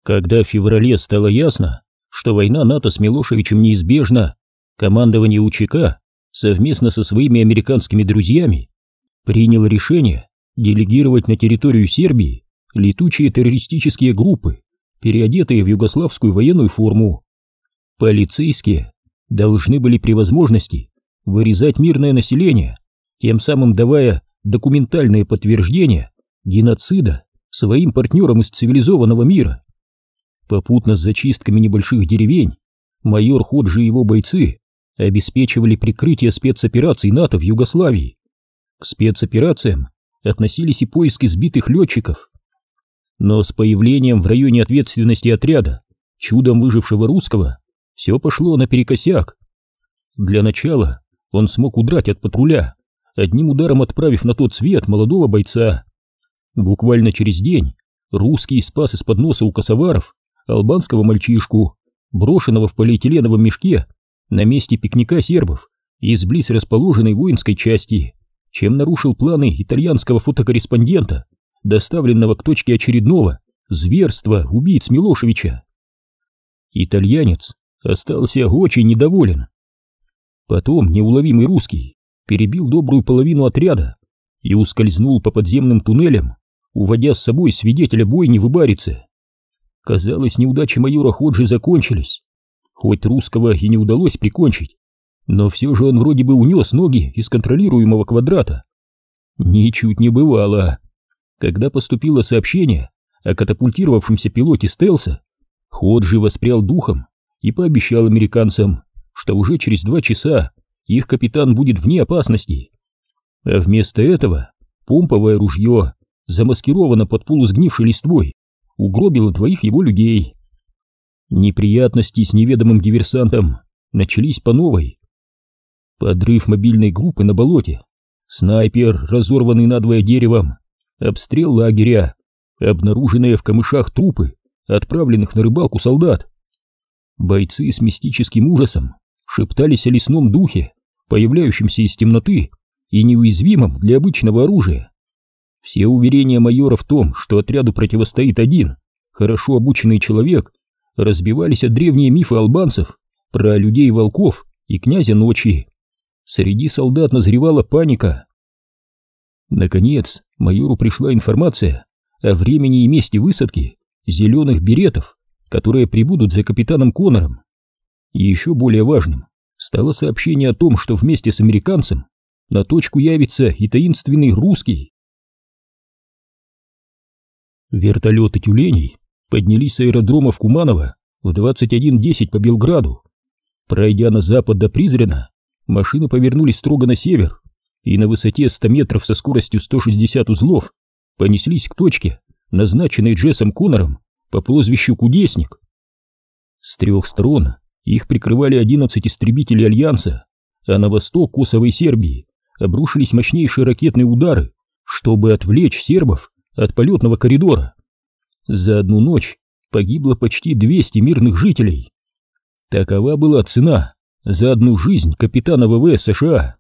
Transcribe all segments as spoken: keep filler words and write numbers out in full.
Когда в феврале стало ясно, что война НАТО с Милошевичем неизбежна, командование УЧК совместно со своими американскими друзьями приняло решение делегировать на территорию Сербии летучие террористические группы, переодетые в югославскую военную форму. Полицейские должны были при возможности вырезать мирное население, тем самым давая документальное подтверждение геноцида своим партнерам из цивилизованного мира. Попутно с зачистками небольших деревень майор Ходжи и его бойцы обеспечивали прикрытие спецопераций НАТО в Югославии. К спецоперациям относились и поиски сбитых летчиков. Но с появлением в районе ответственности отряда чудом выжившего русского все пошло наперекосяк. Для начала он смог удрать от патруля, одним ударом отправив на тот свет молодого бойца. Буквально через день русский спас из-под носа у косоваров албанского мальчишку, брошенного в полиэтиленовом мешке на месте пикника сербов из близ расположенной воинской части, чем нарушил планы итальянского фотокорреспондента, доставленного к точке очередного зверства убийц Милошевича. Итальянец остался очень недоволен. Потом неуловимый русский перебил добрую половину отряда и ускользнул по подземным туннелям, уводя с собой свидетеля бойни в Ибарице. Казалось, неудачи майора Ходжи закончились. Хоть русского и не удалось прикончить, но все же он вроде бы унес ноги из контролируемого квадрата. Ничуть не бывало. Когда поступило сообщение о катапультировавшемся пилоте стелса, Ходжи воспрял духом и пообещал американцам, что уже через два часа их капитан будет вне опасности. А вместо этого помповое ружье, замаскировано под полусгнившей листвой, угробило двоих его людей. Неприятности с неведомым диверсантом начались по новой. Подрыв мобильной группы на болоте, снайпер, разорванный надвое деревом, обстрел лагеря, обнаруженные в камышах трупы отправленных на рыбалку солдат. Бойцы с мистическим ужасом шептались о лесном духе, появляющемся из темноты и неуязвимом для обычного оружия. Все уверения майора в том, что отряду противостоит один, хорошо обученный человек, разбивались о древние мифы албанцев про людей-волков и князя ночи. Среди солдат назревала паника. Наконец, майору пришла информация о времени и месте высадки зеленых беретов, которые прибудут за капитаном Коннором. И еще более важным стало сообщение о том, что вместе с американцем на точку явится и таинственный русский. Вертолеты тюленей поднялись с аэродрома в Куманово в двадцать один десять по Белграду. Пройдя на запад до Призрена, машины повернулись строго на север и на высоте ста метров со скоростью сто шестьдесят узлов понеслись к точке, назначенной Джессом Коннором по прозвищу Кудесник. С трех сторон их прикрывали одиннадцать истребителей Альянса, а на восток Косово и Сербии обрушились мощнейшие ракетные удары, чтобы отвлечь сербов от полетного коридора. За одну ночь погибло почти двести мирных жителей. Такова была цена за одну жизнь капитана ВВС США.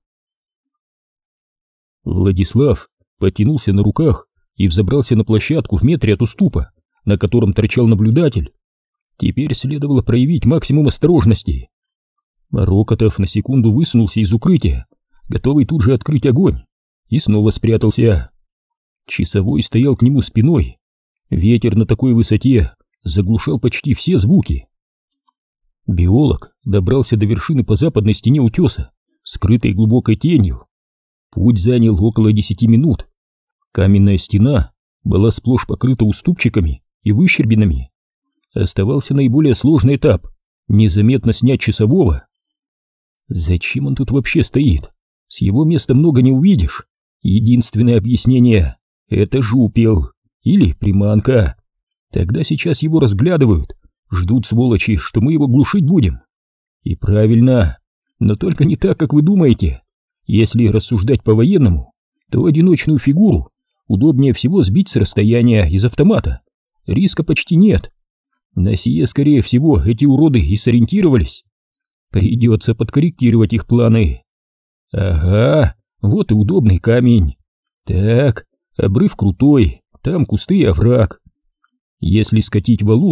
Владислав потянулся на руках и взобрался на площадку в метре от уступа, на котором торчал наблюдатель. Теперь следовало проявить максимум осторожности. Рокотов на секунду высунулся из укрытия, готовый тут же открыть огонь, и снова спрятался. Часовой стоял к нему спиной. Ветер на такой высоте заглушал почти все звуки. Биолог добрался до вершины по западной стене утеса, скрытой глубокой тенью. Путь занял около десяти минут. Каменная стена была сплошь покрыта уступчиками и выщербинами. Оставался наиболее сложный этап — незаметно снять часового. Зачем он тут вообще стоит? С его места много не увидишь. Единственное объяснение — это жупел или приманка. Тогда сейчас его разглядывают, ждут сволочи, что мы его глушить будем. И правильно, но только не так, как вы думаете. Если рассуждать по-военному, то одиночную фигуру удобнее всего сбить с расстояния из автомата. Риска почти нет. На сие, скорее всего, эти уроды и сориентировались. Придется подкорректировать их планы. Ага, вот и удобный камень. Так, обрыв крутой, там кусты и овраг. Если скатить валун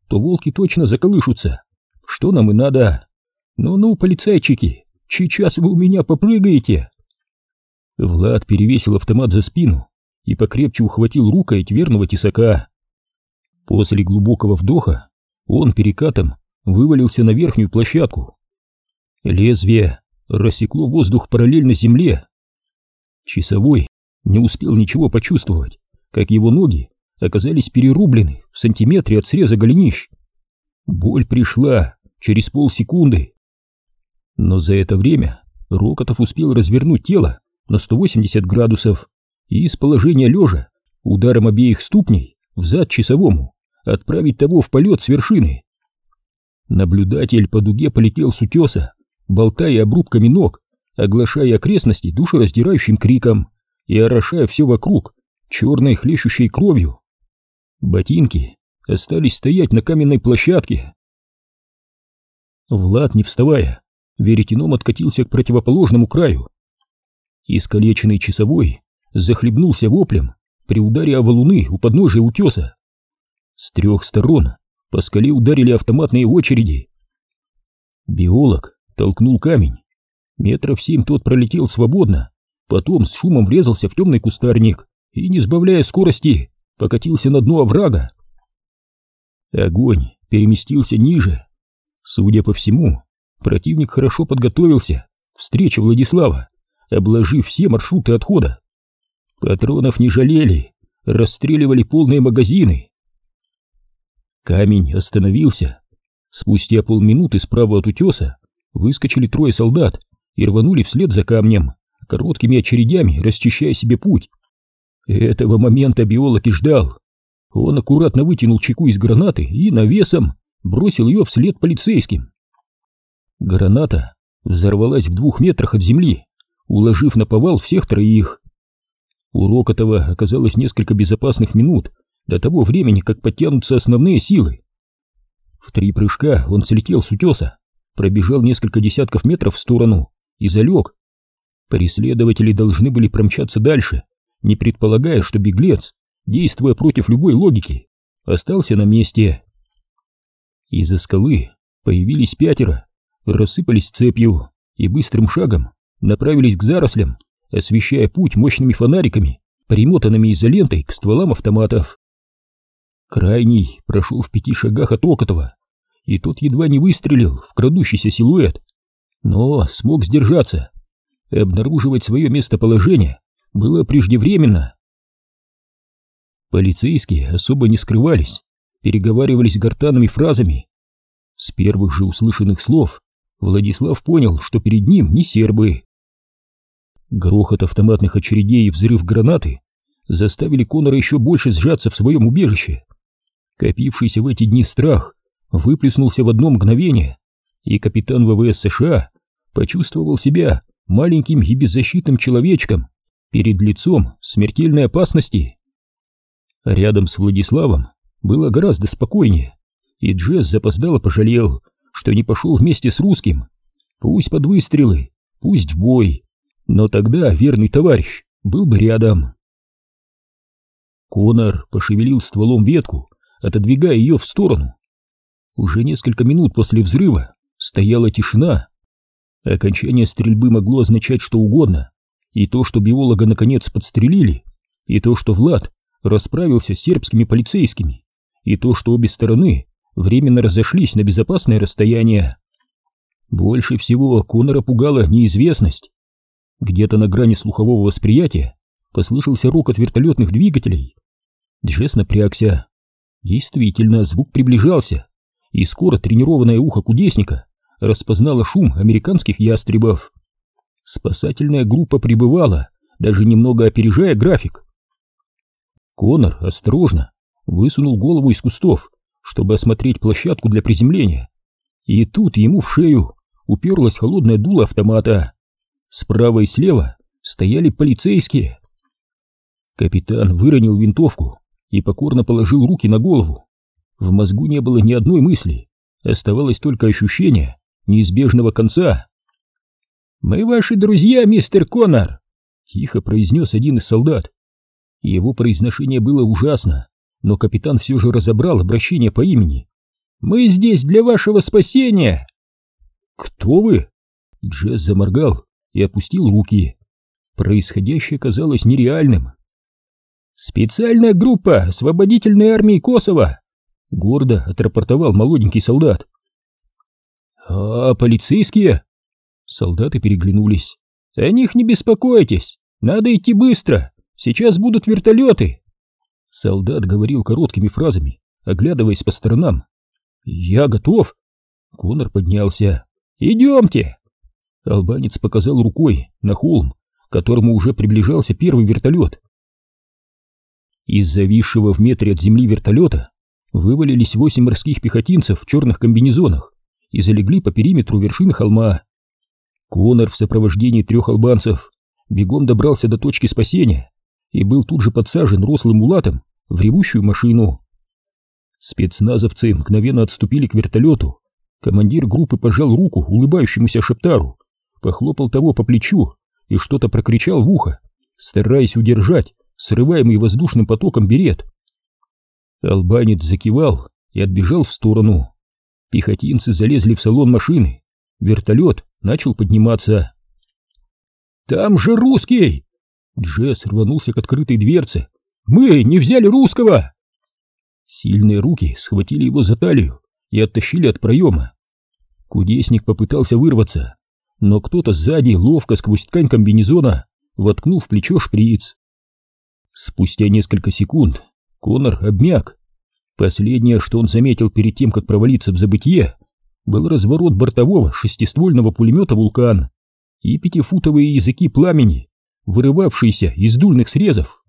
то волки точно заколышутся. Что нам и надо. Ну-ну, полицайчики, сейчас вы у меня попрыгаете. Влад перевесил автомат за спину и покрепче ухватил рукоять верного тесака. После глубокого вдоха он перекатом вывалился на верхнюю площадку. Лезвие рассекло воздух параллельно земле. Часовой не успел ничего почувствовать, как его ноги оказались перерублены в сантиметре от среза голенищ. Боль пришла через полсекунды. Но за это время Рокотов успел развернуть тело на сто восемьдесят градусов и из положения лежа ударом обеих ступней взад часовому отправить того в полет с вершины. Наблюдатель по дуге полетел с утеса, болтая обрубками ног, оглашая окрестности душераздирающим криком и орошая все вокруг черной хлещущей кровью. Ботинки остались стоять на каменной площадке. Влад, не вставая, веретеном откатился к противоположному краю. Искалеченный часовой захлебнулся воплем при ударе о валуны у подножия утеса. С трех сторон по скале ударили автоматные очереди. Биолог толкнул камень. Метров семь тот пролетел свободно, потом с шумом врезался в темный кустарник и, не сбавляя скорости, покатился на дно оврага. Огонь переместился ниже. Судя по всему, противник хорошо подготовился к встрече Владислава, обложив все маршруты отхода. Патронов не жалели, расстреливали полные магазины. Камень остановился. Спустя полминуты справа от утеса выскочили трое солдат и рванули вслед за камнем, короткими очередями расчищая себе путь. Этого момента биолог и ждал. Он аккуратно вытянул чеку из гранаты и навесом бросил ее вслед полицейским. Граната взорвалась в двух метрах от земли, уложив наповал всех троих. У Рокотова оказалось несколько безопасных минут до того времени, как подтянутся основные силы. В три прыжка он слетел с утеса, пробежал несколько десятков метров в сторону и залег. Преследователи должны были промчаться дальше, не предполагая, что беглец, действуя против любой логики, остался на месте. Из-за скалы появились пятеро, рассыпались цепью и быстрым шагом направились к зарослям, освещая путь мощными фонариками, примотанными изолентой к стволам автоматов. Крайний прошел в пяти шагах от Рокотова, и тот едва не выстрелил в крадущийся силуэт, но смог сдержаться. Обнаруживать свое местоположение было преждевременно. Полицейские особо не скрывались, переговаривались гортанными фразами. С первых же услышанных слов Владислав понял, что перед ним не сербы. Грохот автоматных очередей и взрыв гранаты заставили Коннора еще больше сжаться в своем убежище. Копившийся в эти дни страх выплеснулся в одно мгновение, и капитан ВВС США почувствовал себя маленьким и беззащитным человечком перед лицом смертельной опасности. Рядом с Владиславом было гораздо спокойнее, и Джесс запоздало пожалел, что не пошел вместе с русским. Пусть под выстрелы, пусть в бой, но тогда верный товарищ был бы рядом. Коннор пошевелил стволом ветку, отодвигая ее в сторону. Уже несколько минут после взрыва стояла тишина. Окончание стрельбы могло означать что угодно, и то, что биолога наконец подстрелили, и то, что Влад расправился с сербскими полицейскими, и то, что обе стороны временно разошлись на безопасное расстояние. Больше всего Коннора пугала неизвестность. Где-то на грани слухового восприятия послышался рокот вертолетных двигателей. Джесс напрягся. Действительно, звук приближался, и скоро тренированное ухо кудесника распознало шум американских ястребов. Спасательная группа прибывала, даже немного опережая график. Коннор осторожно высунул голову из кустов, чтобы осмотреть площадку для приземления, и тут ему в шею уперлось холодное дуло автомата. Справа и слева стояли полицейские. Капитан выронил винтовку и покорно положил руки на голову. В мозгу не было ни одной мысли, оставалось только ощущение неизбежного конца. «Мы ваши друзья, мистер Коннор», — тихо произнес один из солдат. Его произношение было ужасно, но капитан все же разобрал обращение по имени. Мы здесь для вашего спасения!» «Кто вы?» Джесс заморгал и опустил руки. Происходящее казалось нереальным. «Специальная группа освободительной армии Косово!» — гордо отрапортовал молоденький солдат. «А полицейские?» Солдаты переглянулись. «О них не беспокойтесь, надо идти быстро, сейчас будут вертолеты!» Солдат говорил короткими фразами, оглядываясь по сторонам. «Я готов!» Конор поднялся. «Идемте!» Албанец показал рукой на холм, к которому уже приближался первый вертолет. Из зависшего в метре от земли вертолета вывалились восемь морских пехотинцев в черных комбинезонах и залегли по периметру вершины холма. Конор в сопровождении трех албанцев бегом добрался до точки спасения и был тут же подсажен рослым мулатом в ревущую машину. Спецназовцы мгновенно отступили к вертолету. Командир группы пожал руку улыбающемуся Шептару, похлопал того по плечу и что-то прокричал в ухо, стараясь удержать срываемый воздушным потоком берет. Албанец закивал и отбежал в сторону. Пехотинцы залезли в салон машины. Вертолет начал подниматься. «Там же русский!» Джесс рванулся к открытой дверце. «Мы не взяли русского!» Сильные руки схватили его за талию и оттащили от проема. Кудесник попытался вырваться, но кто-то сзади ловко сквозь ткань комбинезона воткнул в плечо шприц. Спустя несколько секунд Конор обмяк. Последнее, что он заметил перед тем, как провалиться в забытье, был разворот бортового шестиствольного пулемета «Вулкан» и пятифутовые языки пламени, вырывавшиеся из дульных срезов.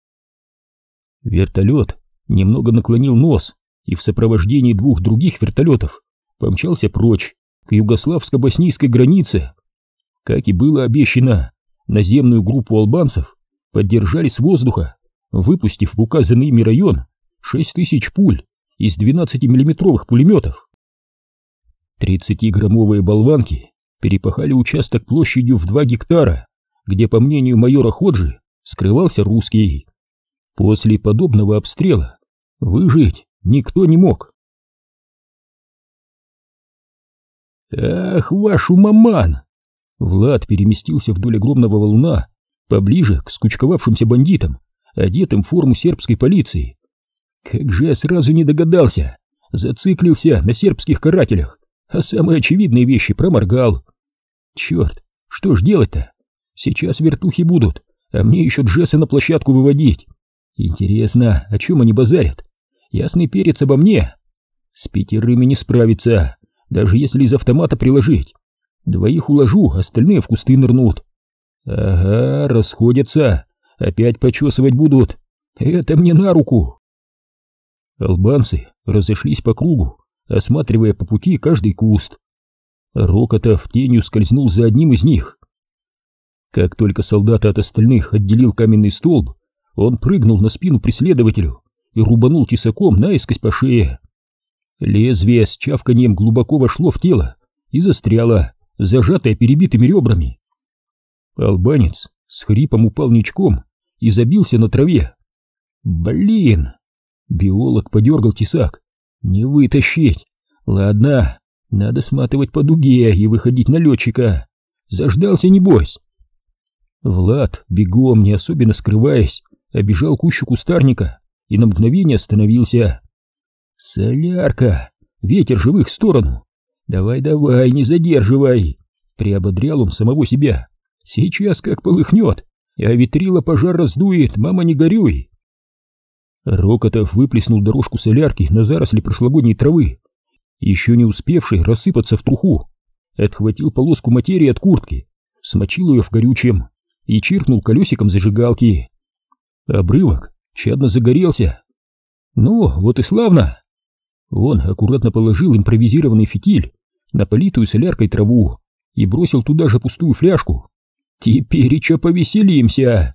Вертолет немного наклонил нос и в сопровождении двух других вертолетов помчался прочь к югославско-боснийской границе. Как и было обещано, наземную группу албанцев поддержали с воздуха, выпустив в указанный ими район шесть тысяч пуль из двенадцатимиллиметровых пулеметов. тридцатиграммовые болванки перепахали участок площадью в два гектара, где, по мнению майора Ходжи, скрывался русский. После подобного обстрела выжить никто не мог. «Ах, вашу маман!» Влад переместился вдоль огромного валуна, поближе к скучковавшимся бандитам, одетым в форму сербской полиции. Как же я сразу не догадался, зациклился на сербских карателях, а самые очевидные вещи проморгал. Черт, что ж делать-то? Сейчас вертухи будут, а мне еще Джесса на площадку выводить. Интересно, о чем они базарят? Ясный перец обо мне. С пятерыми не справиться, даже если из автомата приложить. Двоих уложу, остальные в кусты нырнут. Ага, расходятся, опять почесывать будут. Это мне на руку. Албанцы разошлись по кругу, осматривая по пути каждый куст. Рокотов тенью скользнул за одним из них. Как только солдата от остальных отделил каменный столб, он прыгнул на спину преследователю и рубанул тесаком наискось по шее. Лезвие с чавканьем глубоко вошло в тело и застряло, зажатое перебитыми ребрами. Албанец с хрипом упал ничком и забился на траве. «Блин!» Биолог подергал тесак. «Не вытащить! Ладно, надо сматывать по дуге и выходить на летчика. Заждался, небось!» Влад, бегом, не особенно скрываясь, обежал кущу кустарника и на мгновение остановился. «Солярка! Ветер же в их сторону! Давай-давай, не задерживай!» Приободрял он самого себя. «Сейчас как полыхнет, а ветрила пожар раздует, мама, не горюй!» Рокотов выплеснул дорожку солярки на заросли прошлогодней травы, еще не успевшей рассыпаться в труху, отхватил полоску материи от куртки, смочил ее в горючем и чиркнул колесиком зажигалки. Обрывок чадно загорелся. «Ну, вот и славно!» Он аккуратно положил импровизированный фитиль на политую соляркой траву и бросил туда же пустую фляжку. «Теперь и чё повеселимся!»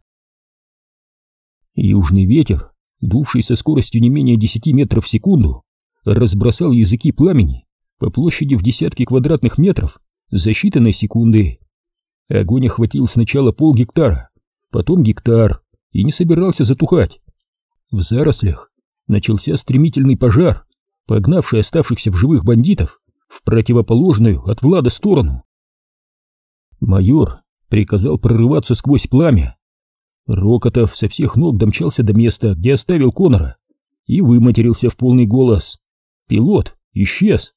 Южный ветер, дувший со скоростью не менее десяти метров в секунду, разбросал языки пламени по площади в десятки квадратных метров за считанные секунды. Огонь охватил сначала полгектара, потом гектар и не собирался затухать. В зарослях начался стремительный пожар, погнавший оставшихся в живых бандитов в противоположную от Влада сторону. Майор приказал прорываться сквозь пламя. Рокотов со всех ног домчался до места, где оставил Конора, и выматерился в полный голос. Пилот исчез.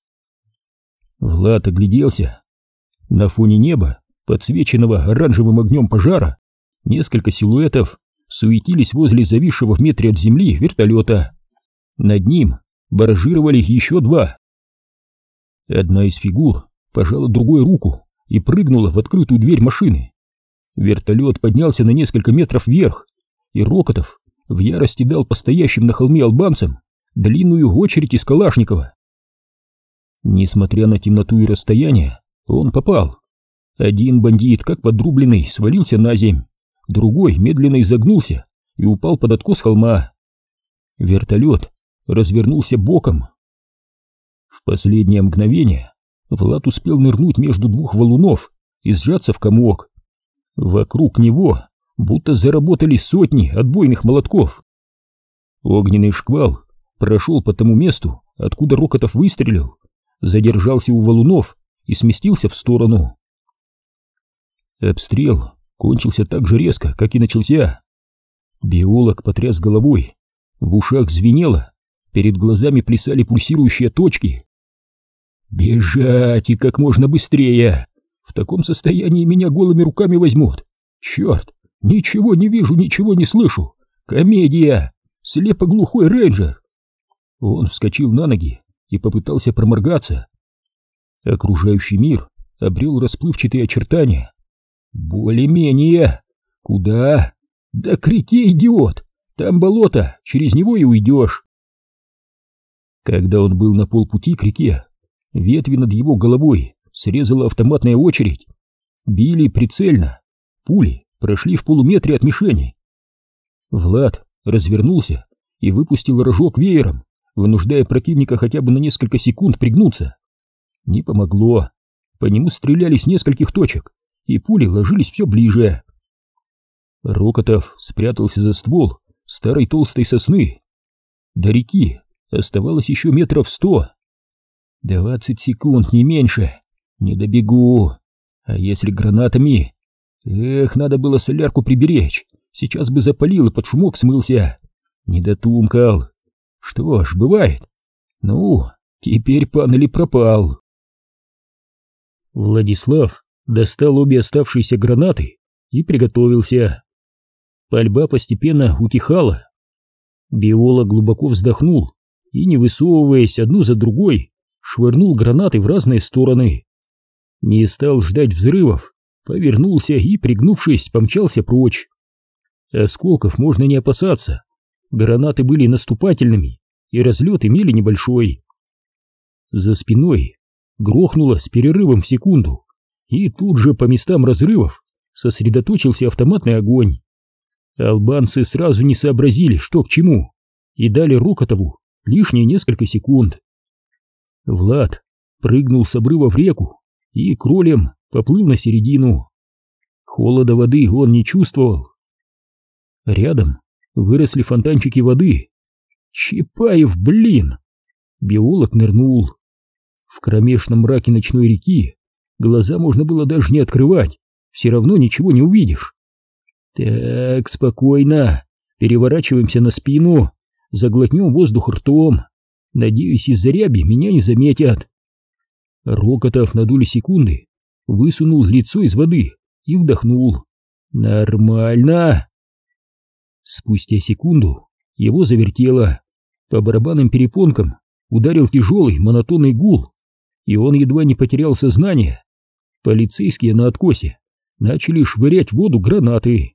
Влад огляделся. На фоне неба, подсвеченного оранжевым огнем пожара, несколько силуэтов суетились возле зависшего в метре от земли вертолета. Над ним баражировали еще два. Одна из фигур пожала другой руку и прыгнула в открытую дверь машины. Вертолет поднялся на несколько метров вверх, и Рокотов в ярости дал по стоящим на холме албанцам длинную очередь из Калашникова. Несмотря на темноту и расстояние, он попал. Один бандит, как подрубленный, свалился на земь, другой медленно изогнулся и упал под откос холма. Вертолет развернулся боком. В последнее мгновение Влад успел нырнуть между двух валунов и сжаться в комок. Вокруг него будто заработали сотни отбойных молотков. Огненный шквал прошел по тому месту, откуда Рокотов выстрелил, задержался у валунов и сместился в сторону. Обстрел кончился так же резко, как и начался. Биолог потряс головой, в ушах звенело, перед глазами плясали пульсирующие точки. «Бежать и как можно быстрее! В таком состоянии меня голыми руками возьмут! Черт! Ничего не вижу, ничего не слышу! Комедия! Слепоглухой рейнджер!» Он вскочил на ноги и попытался проморгаться. Окружающий мир обрел расплывчатые очертания. «Более-менее! Куда? Да к реке, идиот! Там болото, через него и уйдешь!» Когда он был на полпути к реке, ветви над его головой срезала автоматная очередь. Били прицельно, пули прошли в полуметре от мишени. Влад развернулся и выпустил рожок веером, вынуждая противника хотя бы на несколько секунд пригнуться. Не помогло, по нему стреляли с нескольких точек, и пули ложились все ближе. Рокотов спрятался за ствол старой толстой сосны. До реки оставалось еще метров сто. Двадцать секунд, не меньше. Не добегу. А если гранатами? Эх, надо было солярку приберечь. Сейчас бы запалил и под шумок смылся. Не дотумкал. Что ж, бывает. Ну, теперь пан или пропал. Владислав достал обе оставшиеся гранаты и приготовился. Пальба постепенно утихала. Биолог глубоко вздохнул и, не высовываясь одну за другой, швырнул гранаты в разные стороны. Не стал ждать взрывов, повернулся и, пригнувшись, помчался прочь. Осколков можно не опасаться. Гранаты были наступательными, и разлет имели небольшой. За спиной грохнуло с перерывом в секунду, и тут же по местам разрывов сосредоточился автоматный огонь. Албанцы сразу не сообразили, что к чему, и дали Рокотову лишние несколько секунд. Влад прыгнул с обрыва в реку и кролем поплыл на середину. Холода воды он не чувствовал. Рядом выросли фонтанчики воды. Чапаев, блин! Биолог нырнул. В кромешном мраке ночной реки глаза можно было даже не открывать, все равно ничего не увидишь. Так, спокойно, переворачиваемся на спину, заглотнем воздух ртом. Надеюсь, из-за ряби меня не заметят. Рокотов на долю секунды высунул лицо из воды и вдохнул. Нормально. Спустя секунду его завертело. По барабанным перепонкам ударил тяжелый монотонный гул, и он едва не потерял сознание. Полицейские на откосе начали швырять в воду гранаты.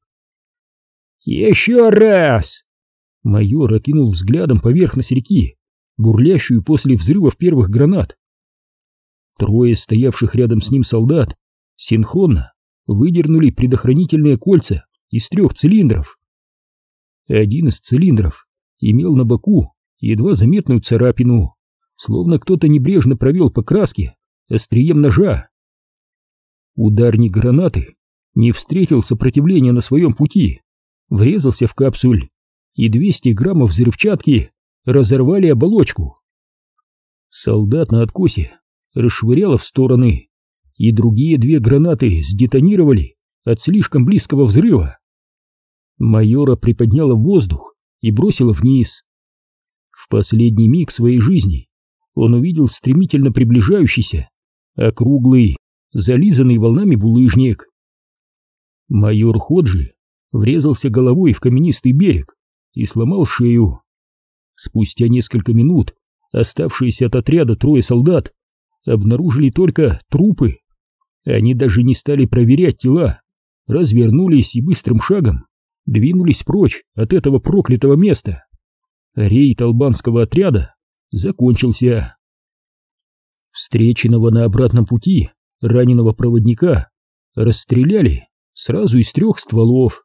«Еще раз!» Майор окинул взглядом поверхность реки, бурлящую после взрывов первых гранат. Трое стоявших рядом с ним солдат синхронно выдернули предохранительные кольца из трех цилиндров. Один из цилиндров имел на боку едва заметную царапину, словно кто-то небрежно провел по краске острием ножа. Ударник гранаты не встретил сопротивления на своем пути, врезался в капсуль, и двести граммов взрывчатки разорвали оболочку. Солдат на откосе расшвыряло в стороны, и другие две гранаты сдетонировали от слишком близкого взрыва. Майора приподняло в воздух и бросило вниз. В последний миг своей жизни он увидел стремительно приближающийся, округлый, зализанный волнами булыжник. Майор Ходжи врезался головой в каменистый берег и сломал шею. Спустя несколько минут оставшиеся от отряда трое солдат обнаружили только трупы. Они даже не стали проверять тела, развернулись и быстрым шагом двинулись прочь от этого проклятого места. Рейд албанского отряда закончился. Встреченного на обратном пути раненого проводника расстреляли сразу из трех стволов.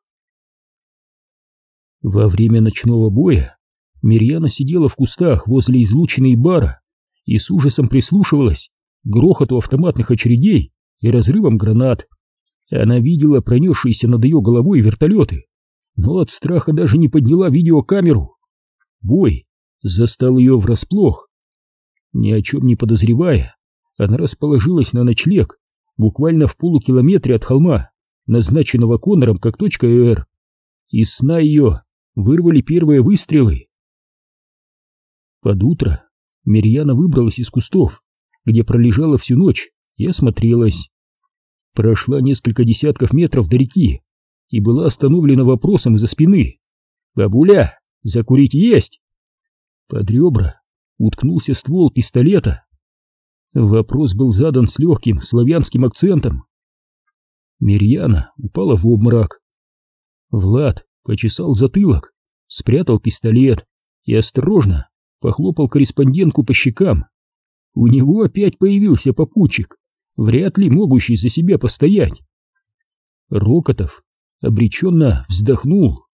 Во время ночного боя Мирьяна сидела в кустах возле излучины бара и с ужасом прислушивалась к грохоту автоматных очередей и разрывам гранат. Она видела пронесшиеся над ее головой вертолеты, но от страха даже не подняла видеокамеру. Бой застал ее врасплох. Ни о чем не подозревая, она расположилась на ночлег буквально в полукилометре от холма, назначенного Коннором как точка Р. Из сна ее вырвали первые выстрелы. Под утро Мирьяна выбралась из кустов, где пролежала всю ночь, и осмотрелась. Прошла несколько десятков метров до реки и была остановлена вопросом из-за спины. «Бабуля, закурить есть?» Под ребра уткнулся ствол пистолета. Вопрос был задан с легким славянским акцентом. Мирьяна упала в обморок. Влад почесал затылок, спрятал пистолет и осторожно похлопал корреспондентку по щекам. У него опять появился попутчик, вряд ли могущий за себя постоять. Рокотов обреченно вздохнул.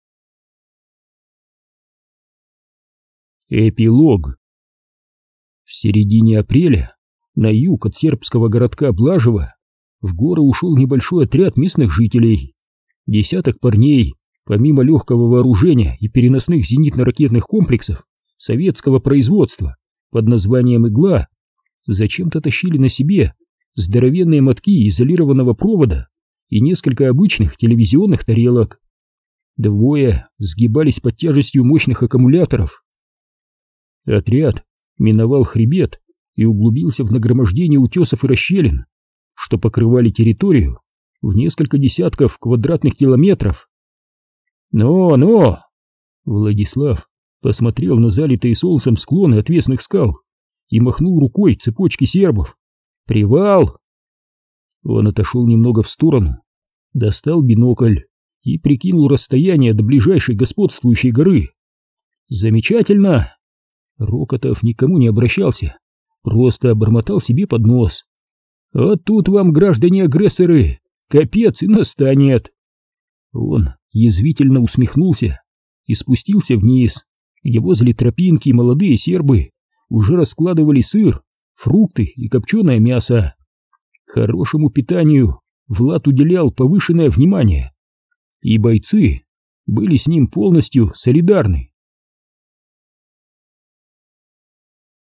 Эпилог. В середине апреля на юг от сербского городка Блажево в горы ушел небольшой отряд местных жителей. Десяток парней, помимо легкого вооружения и переносных зенитно-ракетных комплексов советского производства под названием «Игла», зачем-то тащили на себе здоровенные мотки изолированного провода и несколько обычных телевизионных тарелок. Двое сгибались под тяжестью мощных аккумуляторов. Отряд миновал хребет и углубился в нагромождение утесов и расщелин, что покрывали территорию в несколько десятков квадратных километров. «Но, но!» Владислав посмотрел на залитые солнцем склоны отвесных скал и махнул рукой цепочки сербов. «Привал!» Он отошел немного в сторону, достал бинокль и прикинул расстояние до ближайшей господствующей горы. «Замечательно!» Рокотов никому не обращался, просто бормотал себе под нос. «А тут вам, граждане-агрессоры, капец и настанет!» Он язвительно усмехнулся и спустился вниз, где возле тропинки молодые сербы уже раскладывали сыр, фрукты и копченое мясо. Хорошему питанию Влад уделял повышенное внимание, и бойцы были с ним полностью солидарны.